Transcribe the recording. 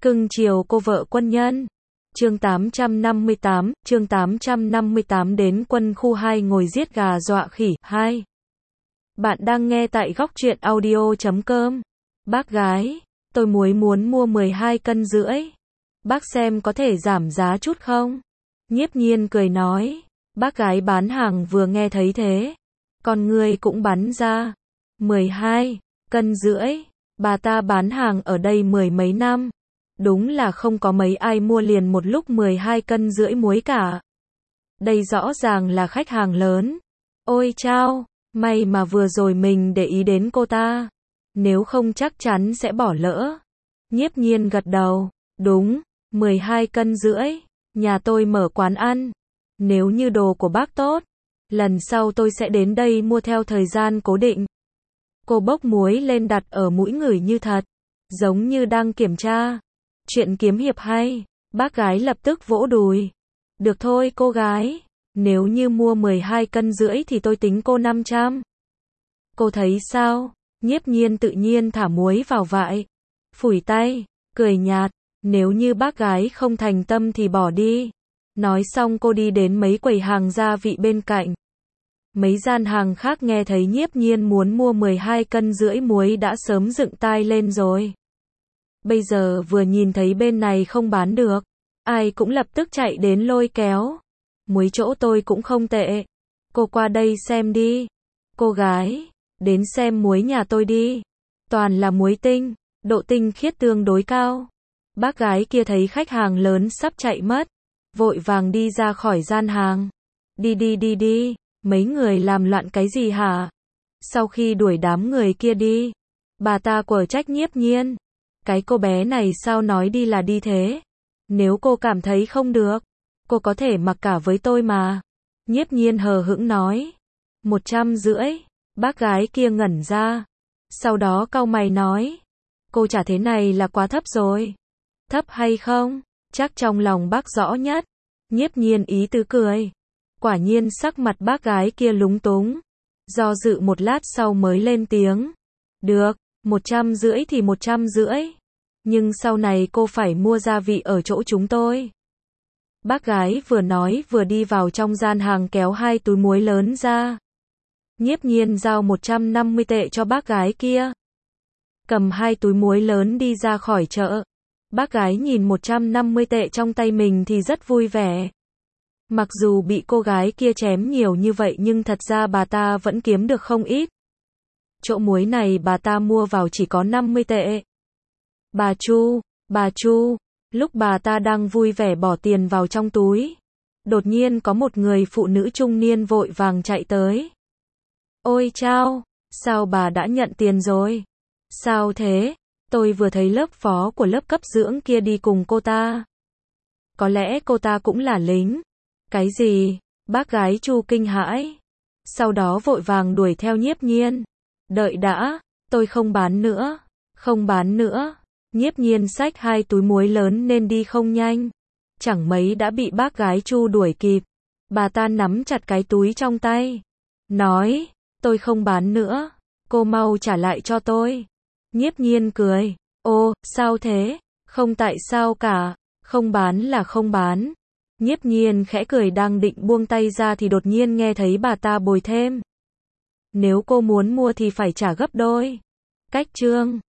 Cưng chiều cô vợ quân nhân. Chương 858 đến quân khu 2 ngồi giết gà dọa khỉ 2. Bạn đang nghe tại góc truyện audio.com. Bác gái, tôi muốn mua 12 cân rưỡi. Bác xem có thể giảm giá chút không? Nhiếp Nhiên cười nói. Bác gái bán hàng vừa nghe thấy thế, con người cũng bắn ra. 12 cân rưỡi, bà ta bán hàng ở đây mười mấy năm. Đúng là không có mấy ai mua liền một lúc 12 cân rưỡi muối cả. Đây rõ ràng là khách hàng lớn. Ôi chao, may mà vừa rồi mình để ý đến cô ta. Nếu không chắc chắn sẽ bỏ lỡ. Nhiếp Nhiên gật đầu. Đúng, 12 cân rưỡi. Nhà tôi mở quán ăn. Nếu như đồ của bác tốt, lần sau tôi sẽ đến đây mua theo thời gian cố định. Cô bốc muối lên đặt ở mũi ngửi như thật, giống như đang kiểm tra. Chuyện kiếm hiệp hay. Bác gái lập tức vỗ đùi. Được thôi cô gái, nếu như mua 12 cân rưỡi thì tôi tính cô 500. Cô thấy sao? Nhiếp Nhiên tự nhiên thả muối vào vại, phủi tay, cười nhạt. Nếu như bác gái không thành tâm thì bỏ đi. Nói xong cô đi đến mấy quầy hàng gia vị bên cạnh. Mấy gian hàng khác nghe thấy Nhiếp Nhiên muốn mua 12 cân rưỡi muối đã sớm dựng tai lên rồi. Bây giờ vừa nhìn thấy bên này không bán được, ai cũng lập tức chạy đến lôi kéo. Muối chỗ tôi cũng không tệ. Cô qua đây xem đi. Cô gái, đến xem muối nhà tôi đi. Toàn là muối tinh, độ tinh khiết tương đối cao. Bác gái kia thấy khách hàng lớn sắp chạy mất, vội vàng đi ra khỏi gian hàng. Đi, mấy người làm loạn cái gì hả? Sau khi đuổi đám người kia đi, bà ta quở trách Nhiếp Nhiên. Cái cô bé này sao nói đi là đi thế? Nếu cô cảm thấy không được, cô có thể mặc cả với tôi mà. Nhiếp Nhiên hờ hững nói. 150. Bác gái kia ngẩn ra. Sau đó cau mày nói. Cô trả thế này là quá thấp rồi. Thấp hay không? Chắc trong lòng bác rõ nhất. Nhiếp Nhiên ý tứ cười. Quả nhiên sắc mặt bác gái kia lúng túng. Do dự một lát sau mới lên tiếng. Được, 150 thì 150. Nhưng sau này cô phải mua gia vị ở chỗ chúng tôi. Bác gái vừa nói vừa đi vào trong gian hàng kéo 2 túi muối lớn ra. Nhiếp Nhiên giao 150 tệ cho bác gái kia. Cầm 2 túi muối lớn đi ra khỏi chợ. Bác gái nhìn 150 tệ trong tay mình thì rất vui vẻ. Mặc dù bị cô gái kia chém nhiều như vậy nhưng thật ra bà ta vẫn kiếm được không ít. Chỗ muối này bà ta mua vào chỉ có 50 tệ. Bà Chu, lúc bà ta đang vui vẻ bỏ tiền vào trong túi, đột nhiên có một người phụ nữ trung niên vội vàng chạy tới. Ôi chao, sao bà đã nhận tiền rồi? Sao thế? Tôi vừa thấy lớp phó của lớp cấp dưỡng kia đi cùng cô ta. Có lẽ cô ta cũng là lính. Cái gì? Bác gái Chu kinh hãi. Sau đó vội vàng đuổi theo Nhiếp Nhiên. Đợi đã, tôi không bán nữa. Không bán nữa. Nhiếp Nhiên xách 2 túi muối lớn nên đi không nhanh. Chẳng mấy đã bị bác gái Chu đuổi kịp. Bà ta nắm chặt cái túi trong tay. Nói, tôi không bán nữa. Cô mau trả lại cho tôi. Nhiếp Nhiên cười. Ô, sao thế? Không tại sao cả. Không bán là không bán. Nhiếp Nhiên khẽ cười đang định buông tay ra thì đột nhiên nghe thấy bà ta bồi thêm. Nếu cô muốn mua thì phải trả gấp đôi. Cách chương